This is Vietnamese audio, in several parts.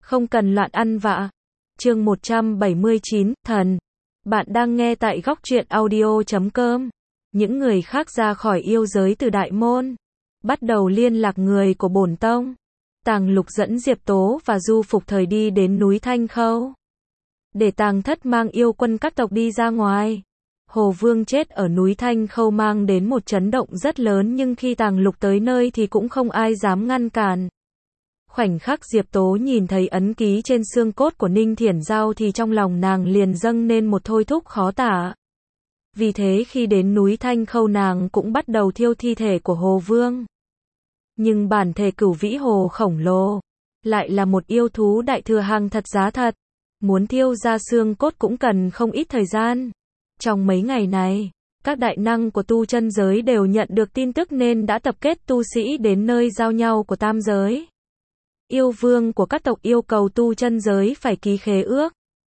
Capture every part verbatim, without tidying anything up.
Không cần loạn ăn vạ. Chương một trăm bảy mươi chín, thần. Bạn đang nghe tại góc truyện audio chấm com. Những người khác ra khỏi yêu giới từ đại môn, bắt đầu liên lạc người của bổn tông. Tàng Lục dẫn Diệp Tố và Du Phục Thời đi đến núi Thanh Khâu, để Tàng Thất mang yêu quân các tộc đi ra ngoài. Hồ Vương chết ở núi Thanh Khâu mang đến một chấn động rất lớn, nhưng khi Tàng Lục tới nơi thì cũng không ai dám ngăn cản. Khoảnh khắc Diệp Tố nhìn thấy ấn ký trên xương cốt của Ninh Thiển Giao thì trong lòng nàng liền dâng lên một thôi thúc khó tả. Vì thế khi đến núi Thanh Khâu nàng cũng bắt đầu thiêu thi thể của Hồ Vương. Nhưng bản thể Cửu Vĩ Hồ khổng lồ lại là một yêu thú đại thừa hàng thật giá thật. Muốn thiêu ra xương cốt cũng cần không ít thời gian. Trong mấy ngày này, các đại năng của tu chân giới đều nhận được tin tức nên đã tập kết tu sĩ đến nơi giao nhau của tam giới. Yêu vương của các tộc yêu cầu tu chân giới phải ký khế ước.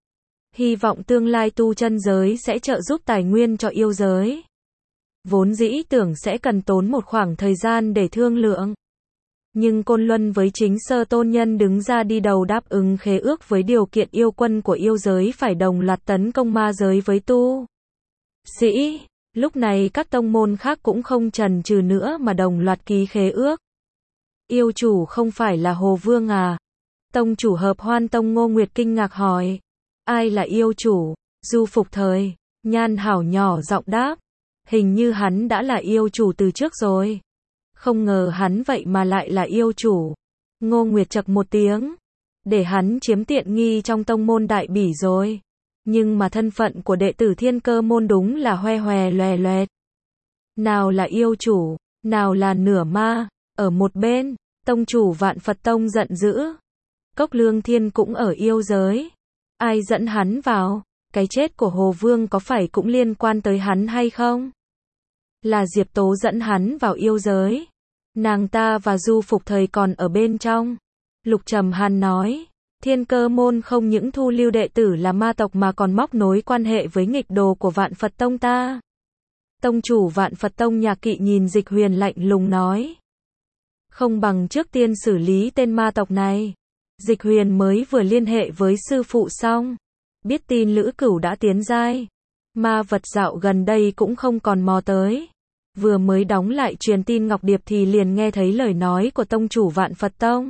Hy vọng tương lai tu chân giới sẽ trợ giúp tài nguyên cho yêu giới. Vốn dĩ tưởng sẽ cần tốn một khoảng thời gian để thương lượng. Nhưng Côn Luân với Chính Sơ Tôn Nhân đứng ra đi đầu đáp ứng khế ước với điều kiện yêu quân của yêu giới phải đồng loạt tấn công ma giới với tu sĩ. Lúc này các tông môn khác cũng không chần chừ nữa mà đồng loạt ký khế ước. Yêu chủ không phải là Hồ Vương à? Tông chủ Hợp Hoan Tông Ngô Nguyệt kinh ngạc hỏi. Ai là yêu chủ? Du Phục Thời, Nhan Hảo nhỏ giọng đáp. Hình như hắn đã là yêu chủ từ trước rồi. Không ngờ hắn vậy mà lại là yêu chủ. Ngô Nguyệt chậc một tiếng. Để hắn chiếm tiện nghi trong tông môn đại bỉ rồi. Nhưng mà thân phận của đệ tử Thiên Cơ môn đúng là hoe hoe loè loẹt. Nào là yêu chủ, nào là nửa ma. Ở một bên, tông chủ Vạn Phật Tông giận dữ. Cốc Lương Thiên cũng ở yêu giới. Ai dẫn hắn vào? Cái chết của Hồ Vương có phải cũng liên quan tới hắn hay không? Là Diệp Tố dẫn hắn vào yêu giới. Nàng ta và Du Phục Thời còn ở bên trong. Lục Trầm Hàn nói, Thiên Cơ môn không những thu lưu đệ tử là ma tộc mà còn móc nối quan hệ với nghịch đồ của Vạn Phật Tông ta. Tông chủ Vạn Phật Tông Nhạc Kỵ nhìn Dịch Huyền lạnh lùng nói. Không bằng trước tiên xử lý tên ma tộc này. Dịch Huyền mới vừa liên hệ với sư phụ xong. Biết tin Lữ Cửu đã tiến giai. Ma vật dạo gần đây cũng không còn mò tới. Vừa mới đóng lại truyền tin Ngọc Điệp thì liền nghe thấy lời nói của tông chủ Vạn Phật Tông.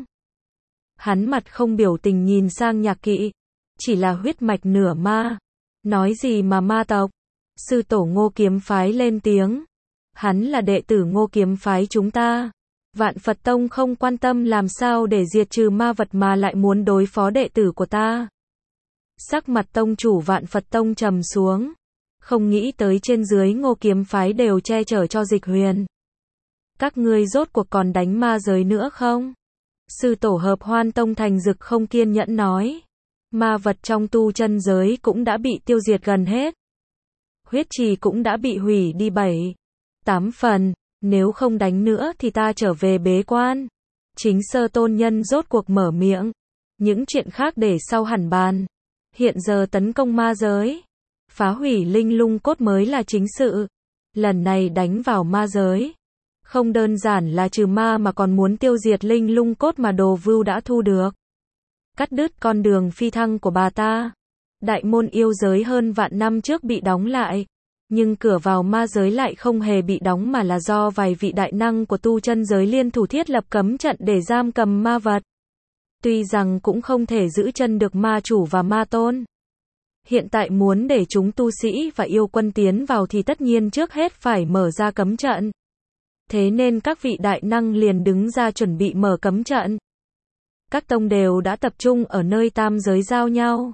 Hắn mặt không biểu tình nhìn sang Nhạc Kỵ. Chỉ là huyết mạch nửa ma. Nói gì mà ma tộc? Sư tổ Ngô Kiếm Phái lên tiếng. Hắn là đệ tử Ngô Kiếm Phái chúng ta. Vạn Phật Tông không quan tâm làm sao để diệt trừ ma vật mà lại muốn đối phó đệ tử của ta. Sắc mặt tông chủ Vạn Phật Tông trầm xuống. Không nghĩ tới trên dưới Ngô Kiếm Phái đều che chở cho Dịch Huyền. Các ngươi rốt cuộc còn đánh ma giới nữa không? Sư tổ Hợp Hoan Tông Thành Dực không kiên nhẫn nói. Ma vật trong tu chân giới cũng đã bị tiêu diệt gần hết. Huyết trì cũng đã bị hủy đi bảy, tám phần. Nếu không đánh nữa thì ta trở về bế quan. Chính Sơ Tôn Nhân rốt cuộc mở miệng. Những chuyện khác để sau hẳn bàn. Hiện giờ tấn công ma giới, phá hủy linh lung cốt mới là chính sự. Lần này đánh vào ma giới, không đơn giản là trừ ma mà còn muốn tiêu diệt linh lung cốt mà Đồ Vưu đã thu được. Cắt đứt con đường phi thăng của bà ta. Đại môn yêu giới hơn vạn năm trước bị đóng lại. Nhưng cửa vào ma giới lại không hề bị đóng mà là do vài vị đại năng của tu chân giới liên thủ thiết lập cấm trận để giam cầm ma vật. Tuy rằng cũng không thể giữ chân được ma chủ và ma tôn. Hiện tại muốn để chúng tu sĩ và yêu quân tiến vào thì tất nhiên trước hết phải mở ra cấm trận. Thế nên các vị đại năng liền đứng ra chuẩn bị mở cấm trận. Các tông đều đã tập trung ở nơi tam giới giao nhau.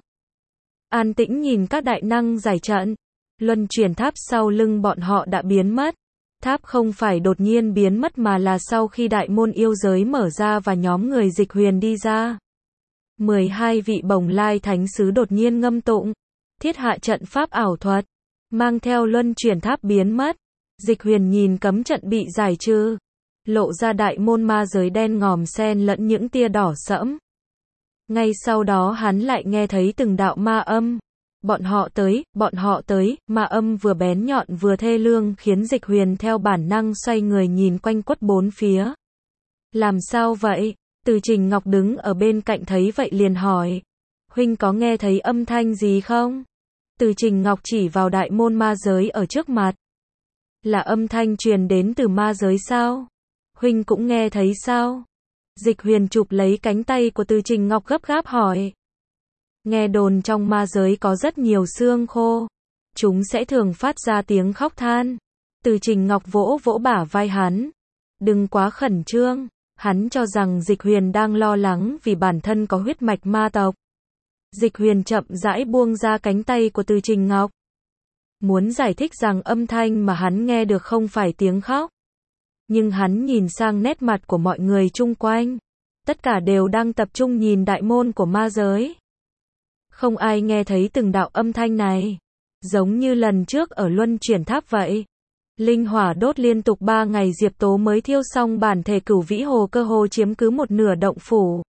An tĩnh nhìn các đại năng giải trận. Luân chuyển tháp sau lưng bọn họ đã biến mất. Tháp không phải đột nhiên biến mất mà là sau khi đại môn yêu giới mở ra và nhóm người Dịch Huyền đi ra. mười hai vị bồng lai thánh sứ đột nhiên ngâm tụng. Thiết hạ trận pháp ảo thuật. Mang theo luân chuyển tháp biến mất. Dịch Huyền nhìn cấm trận bị giải trừ. Lộ ra đại môn ma giới đen ngòm xen lẫn những tia đỏ sẫm. Ngay sau đó hắn lại nghe thấy từng đạo ma âm. Bọn họ tới, bọn họ tới, ma âm vừa bén nhọn vừa thê lương khiến Dịch Huyền theo bản năng xoay người nhìn quanh quất bốn phía. Làm sao vậy? Từ Trình Ngọc đứng ở bên cạnh thấy vậy liền hỏi. Huynh có nghe thấy âm thanh gì không? Từ Trình Ngọc chỉ vào đại môn ma giới ở trước mặt. Là âm thanh truyền đến từ ma giới sao? Huynh cũng nghe thấy sao? Dịch Huyền chụp lấy cánh tay của Từ Trình Ngọc gấp gáp hỏi. Nghe đồn trong ma giới có rất nhiều xương khô. Chúng sẽ thường phát ra tiếng khóc than. Từ Trình Ngọc vỗ vỗ bả vai hắn. Đừng quá khẩn trương. Hắn cho rằng Dịch Huyền đang lo lắng vì bản thân có huyết mạch ma tộc. Dịch Huyền chậm rãi buông ra cánh tay của Từ Trình Ngọc. Muốn giải thích rằng âm thanh mà hắn nghe được không phải tiếng khóc. Nhưng hắn nhìn sang nét mặt của mọi người chung quanh. Tất cả đều đang tập trung nhìn đại môn của ma giới. Không ai nghe thấy từng đạo âm thanh này. Giống như lần trước ở Luân Chuyển Tháp vậy. Linh hỏa đốt liên tục ba ngày Diệp Tố mới thiêu xong bản thể Cửu Vĩ Hồ, cơ hồ chiếm cứ một nửa động phủ.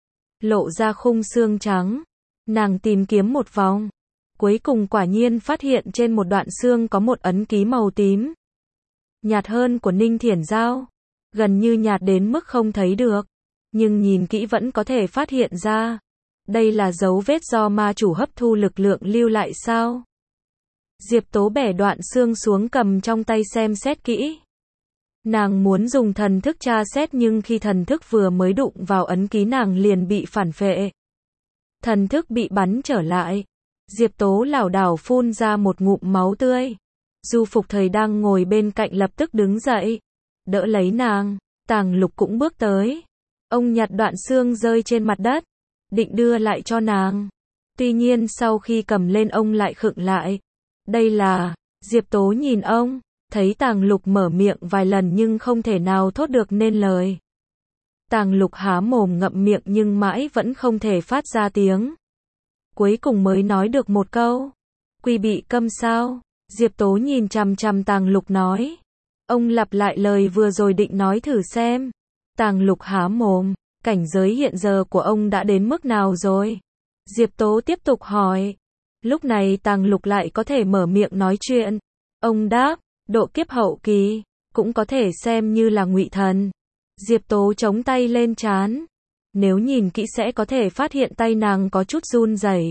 Lộ ra khung xương trắng. Nàng tìm kiếm một vòng. Cuối cùng quả nhiên phát hiện trên một đoạn xương có một ấn ký màu tím. Nhạt hơn của Ninh Thiển Giao. Gần như nhạt đến mức không thấy được. Nhưng nhìn kỹ vẫn có thể phát hiện ra. Đây là dấu vết do ma chủ hấp thu lực lượng lưu lại sao? Diệp Tố bẻ đoạn xương xuống cầm trong tay xem xét kỹ. Nàng muốn dùng thần thức tra xét nhưng khi thần thức vừa mới đụng vào ấn ký nàng liền bị phản phệ. Thần thức bị bắn trở lại. Diệp Tố lảo đảo phun ra một ngụm máu tươi. Du Phục Thời đang ngồi bên cạnh lập tức đứng dậy. Đỡ lấy nàng. Tàng Lục cũng bước tới. Ông nhặt đoạn xương rơi trên mặt đất. Định đưa lại cho nàng. Tuy nhiên sau khi cầm lên ông lại khựng lại. Đây là... Diệp Tố nhìn ông. Thấy Tàng Lục mở miệng vài lần nhưng không thể nào thốt được nên lời. Tàng Lục há mồm ngậm miệng nhưng mãi vẫn không thể phát ra tiếng. Cuối cùng mới nói được một câu. Quy bị câm sao? Diệp Tố nhìn chằm chằm Tàng Lục nói. Ông lặp lại lời vừa rồi định nói thử xem. Tàng Lục há mồm. Cảnh giới hiện giờ của ông đã đến mức nào rồi? Diệp Tố tiếp tục hỏi. Lúc này Tàng Lục lại có thể mở miệng nói chuyện. Ông đáp, độ kiếp hậu kỳ, cũng có thể xem như là ngụy thần. Diệp Tố chống tay lên trán. Nếu nhìn kỹ sẽ có thể phát hiện tay nàng có chút run rẩy.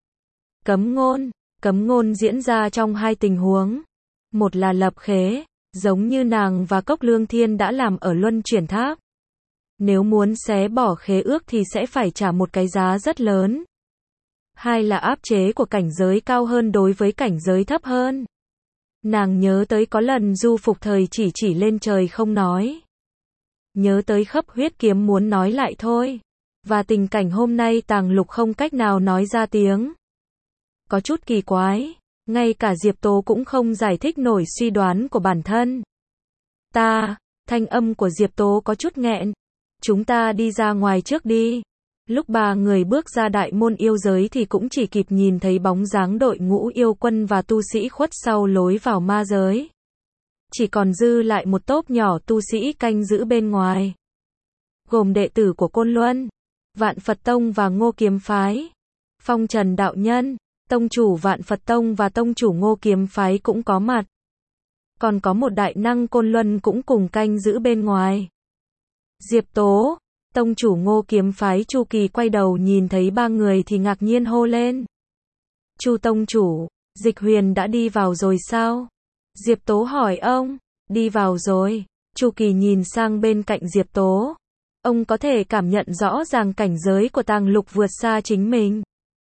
Cấm ngôn. Cấm ngôn diễn ra trong hai tình huống. Một là lập khế, giống như nàng và Cốc Lương Thiên đã làm ở Luân Chuyển Tháp. Nếu muốn xé bỏ khế ước thì sẽ phải trả một cái giá rất lớn. Hai là áp chế của cảnh giới cao hơn đối với cảnh giới thấp hơn. Nàng nhớ tới có lần Du Phục Thời chỉ chỉ lên trời không nói. Nhớ tới Khấp Huyết Kiếm muốn nói lại thôi. Và tình cảnh hôm nay Tàng Lục không cách nào nói ra tiếng. Có chút kỳ quái. Ngay cả Diệp Tố cũng không giải thích nổi suy đoán của bản thân. Ta, thanh âm của Diệp Tố có chút nghẹn. Chúng ta đi ra ngoài trước đi. Lúc ba người bước ra đại môn yêu giới thì cũng chỉ kịp nhìn thấy bóng dáng đội ngũ yêu quân và tu sĩ khuất sau lối vào ma giới. Chỉ còn dư lại một tốp nhỏ tu sĩ canh giữ bên ngoài. Gồm đệ tử của Côn Luân, Vạn Phật Tông và Ngô Kiếm Phái. Phong Trần Đạo Nhân, Tông chủ Vạn Phật Tông và Tông chủ Ngô Kiếm Phái cũng có mặt. Còn có một đại năng Côn Luân cũng cùng canh giữ bên ngoài. Diệp Tố, Tông chủ Ngô Kiếm Phái Chu Kỳ quay đầu nhìn thấy ba người thì ngạc nhiên hô lên. Chu Tông chủ, Dịch Huyền đã đi vào rồi sao? Diệp Tố hỏi ông. Đi vào rồi. Chu Kỳ nhìn sang bên cạnh Diệp Tố. Ông có thể cảm nhận rõ ràng cảnh giới của Tàng Lục vượt xa chính mình.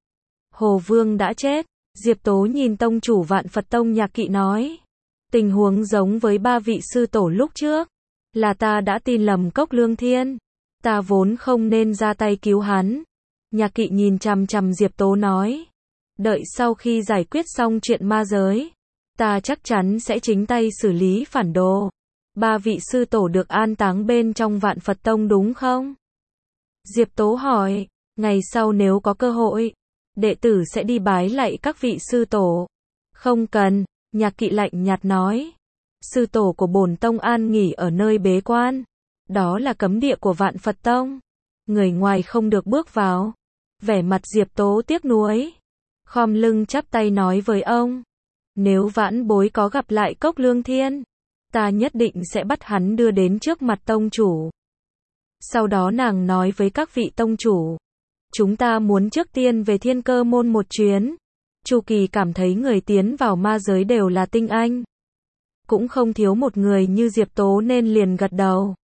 Hồ Vương đã chết. Diệp Tố nhìn Tông chủ Vạn Phật Tông Nhạc Kỵ nói. Tình huống giống với ba vị sư tổ lúc trước. Là ta đã tin lầm Cốc Lương Thiên. Ta vốn không nên ra tay cứu hắn. Nhạc Kỵ nhìn chằm chằm Diệp Tố nói. Đợi sau khi giải quyết xong chuyện ma giới. Ta chắc chắn sẽ chính tay xử lý phản đồ. Ba vị sư tổ được an táng bên trong Vạn Phật Tông đúng không? Diệp Tố hỏi. Ngày sau nếu có cơ hội, đệ tử sẽ đi bái lạy các vị sư tổ. Không cần, Nhạc Kỵ lạnh nhạt nói. Sư tổ của bổn tông an nghỉ ở nơi bế quan. Đó là cấm địa của Vạn Phật Tông. Người ngoài không được bước vào. Vẻ mặt Diệp Tố tiếc nuối. Khom lưng chắp tay nói với ông. Nếu vãn bối có gặp lại Cốc Lương Thiên, ta nhất định sẽ bắt hắn đưa đến trước mặt tông chủ. Sau đó nàng nói với các vị tông chủ. Chúng ta muốn trước tiên về Thiên Cơ Môn một chuyến. Chu Kỳ cảm thấy người tiến vào ma giới đều là tinh anh. Cũng không thiếu một người như Diệp Tố nên liền gật đầu.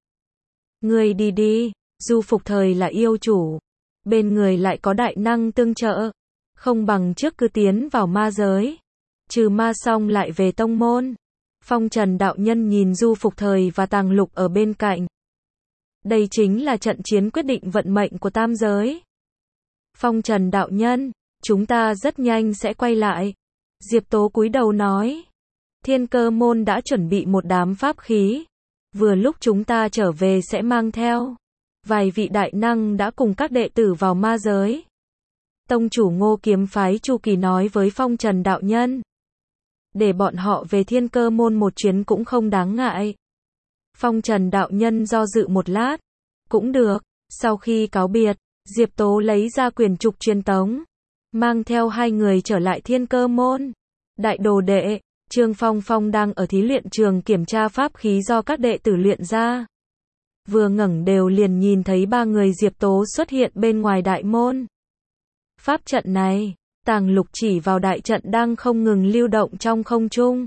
Người đi đi, Du Phục Thời là yêu chủ. Bên người lại có đại năng tương trợ. Không bằng trước cứ tiến vào ma giới. Trừ ma xong lại về tông môn. Phong Trần đạo nhân nhìn Du Phục Thời và Tàng Lục ở bên cạnh. Đây chính là trận chiến quyết định vận mệnh của tam giới. Phong Trần đạo nhân, chúng ta rất nhanh sẽ quay lại. Diệp Tố cúi đầu nói. Thiên Cơ Môn đã chuẩn bị một đám pháp khí. Vừa lúc chúng ta trở về sẽ mang theo. Vài vị đại năng đã cùng các đệ tử vào ma giới. Tông chủ Ngô Kiếm Phái Chu Kỳ nói với Phong Trần đạo nhân. Để bọn họ về Thiên Cơ Môn một chuyến cũng không đáng ngại. Phong Trần đạo nhân do dự một lát. Cũng được. Sau khi cáo biệt, Diệp Tố lấy ra quyển trục truyền tống. Mang theo hai người trở lại Thiên Cơ Môn. Đại đồ đệ, Trương Phong Phong đang ở thí luyện trường kiểm tra pháp khí do các đệ tử luyện ra. Vừa ngẩng đều liền nhìn thấy ba người Diệp Tố xuất hiện bên ngoài đại môn. Pháp trận này, Tàng Lục chỉ vào đại trận đang không ngừng lưu động trong không trung.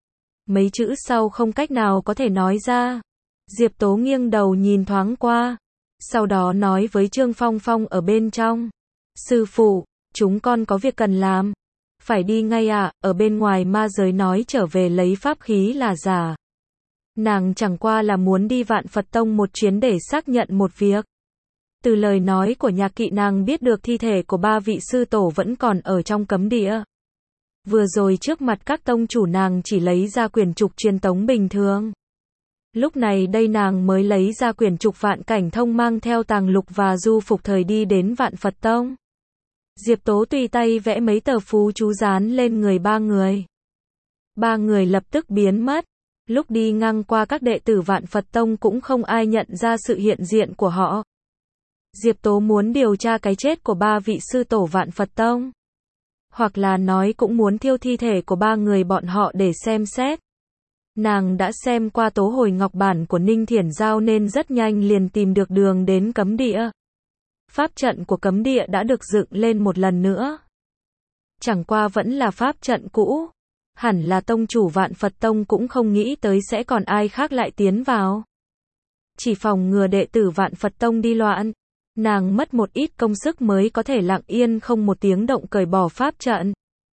Mấy chữ sau không cách nào có thể nói ra. Diệp Tố nghiêng đầu nhìn thoáng qua. Sau đó nói với Trương Phong Phong ở bên trong. Sư phụ, chúng con có việc cần làm. Phải đi ngay ạ, à, ở bên ngoài ma giới nói trở về lấy pháp khí là giả. Nàng chẳng qua là muốn đi Vạn Phật Tông một chuyến để xác nhận một việc. Từ lời nói của Nhạc Kỵ nàng biết được thi thể của ba vị sư tổ vẫn còn ở trong cấm địa. Vừa rồi trước mặt các tông chủ nàng chỉ lấy ra quyển trục truyền tống bình thường. Lúc này đây nàng mới lấy ra quyển trục Vạn Cảnh Thông mang theo Tàng Lục và Du Phục Thời đi đến Vạn Phật Tông. Diệp Tố tùy tay vẽ mấy tờ phú chú dán lên người ba người. Ba người lập tức biến mất. Lúc đi ngang qua các đệ tử Vạn Phật Tông cũng không ai nhận ra sự hiện diện của họ. Diệp Tố muốn điều tra cái chết của ba vị sư tổ Vạn Phật Tông. Hoặc là nói cũng muốn thiêu thi thể của ba người bọn họ để xem xét. Nàng đã xem qua tố hồi ngọc bản của Ninh Thiển Giao nên rất nhanh liền tìm được đường đến cấm địa. Pháp trận của cấm địa đã được dựng lên một lần nữa. Chẳng qua vẫn là pháp trận cũ. Hẳn là tông chủ Vạn Phật Tông cũng không nghĩ tới sẽ còn ai khác lại tiến vào. Chỉ phòng ngừa đệ tử Vạn Phật Tông đi loạn. Nàng mất một ít công sức mới có thể lặng yên không một tiếng động cởi bỏ pháp trận.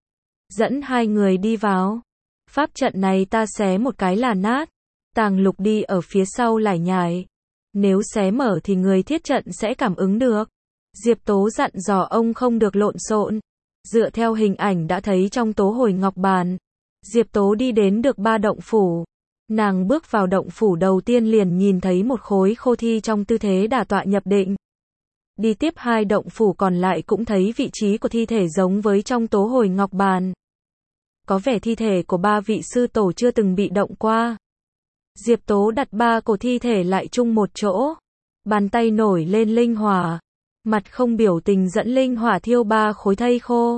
Dẫn hai người đi vào. Pháp trận này ta xé một cái là nát. Tàng Lục đi ở phía sau lải nhải. Nếu xé mở thì người thiết trận sẽ cảm ứng được. Diệp Tố dặn dò ông không được lộn xộn. Dựa theo hình ảnh đã thấy trong tố hồi ngọc bàn. Diệp Tố đi đến được ba động phủ. Nàng bước vào động phủ đầu tiên liền nhìn thấy một khối khô thi trong tư thế đả tọa nhập định. Đi tiếp hai động phủ còn lại cũng thấy vị trí của thi thể giống với trong tố hồi ngọc bàn. Có vẻ thi thể của ba vị sư tổ chưa từng bị động qua. Diệp Tố đặt ba cổ thi thể lại chung một chỗ. Bàn tay nổi lên linh hỏa. Mặt không biểu tình dẫn linh hỏa thiêu ba khối thây khô.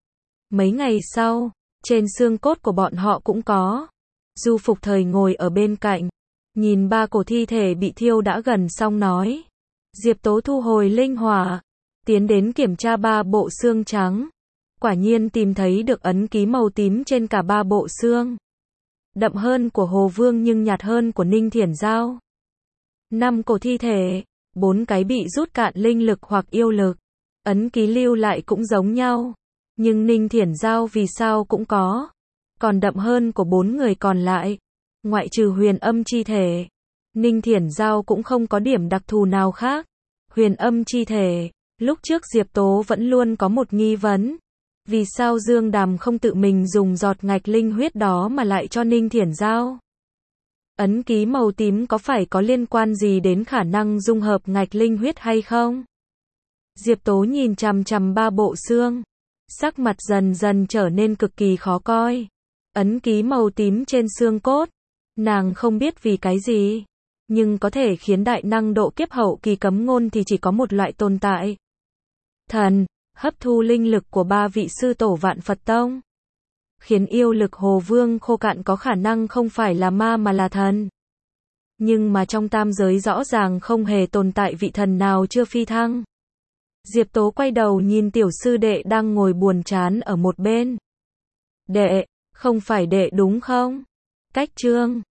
Mấy ngày sau, trên xương cốt của bọn họ cũng có. Du Phục Thời ngồi ở bên cạnh. Nhìn ba cổ thi thể bị thiêu đã gần xong nói. Diệp Tố thu hồi linh hỏa. Tiến đến kiểm tra ba bộ xương trắng. Quả nhiên tìm thấy được ấn ký màu tím trên cả ba bộ xương. Đậm hơn của Hồ Vương nhưng nhạt hơn của Ninh Thiển Giao. Năm cổ thi thể, bốn cái bị rút cạn linh lực hoặc yêu lực. Ấn ký lưu lại cũng giống nhau. Nhưng Ninh Thiển Giao vì sao cũng có. Còn đậm hơn của bốn người còn lại. Ngoại trừ huyền âm chi thể. Ninh Thiển Giao cũng không có điểm đặc thù nào khác. Huyền âm chi thể. Lúc trước Diệp Tố vẫn luôn có một nghi vấn. Vì sao Dương Đàm không tự mình dùng giọt ngạch linh huyết đó mà lại cho Ninh Thiển Giao? Ấn ký màu tím có phải có liên quan gì đến khả năng dung hợp ngạch linh huyết hay không? Diệp Tố nhìn chằm chằm ba bộ xương. Sắc mặt dần dần trở nên cực kỳ khó coi. Ấn ký màu tím trên xương cốt. Nàng không biết vì cái gì. Nhưng có thể khiến đại năng độ kiếp hậu kỳ cấm ngôn thì chỉ có một loại tồn tại. Thần. Hấp thu linh lực của ba vị sư tổ Vạn Phật Tông. Khiến yêu lực Hồ Vương khô cạn có khả năng không phải là ma mà là thần. Nhưng mà trong tam giới rõ ràng không hề tồn tại vị thần nào chưa phi thăng. Diệp Tố quay đầu nhìn tiểu sư đệ đang ngồi buồn chán ở một bên. Đệ, không phải đệ đúng không? Cách trương.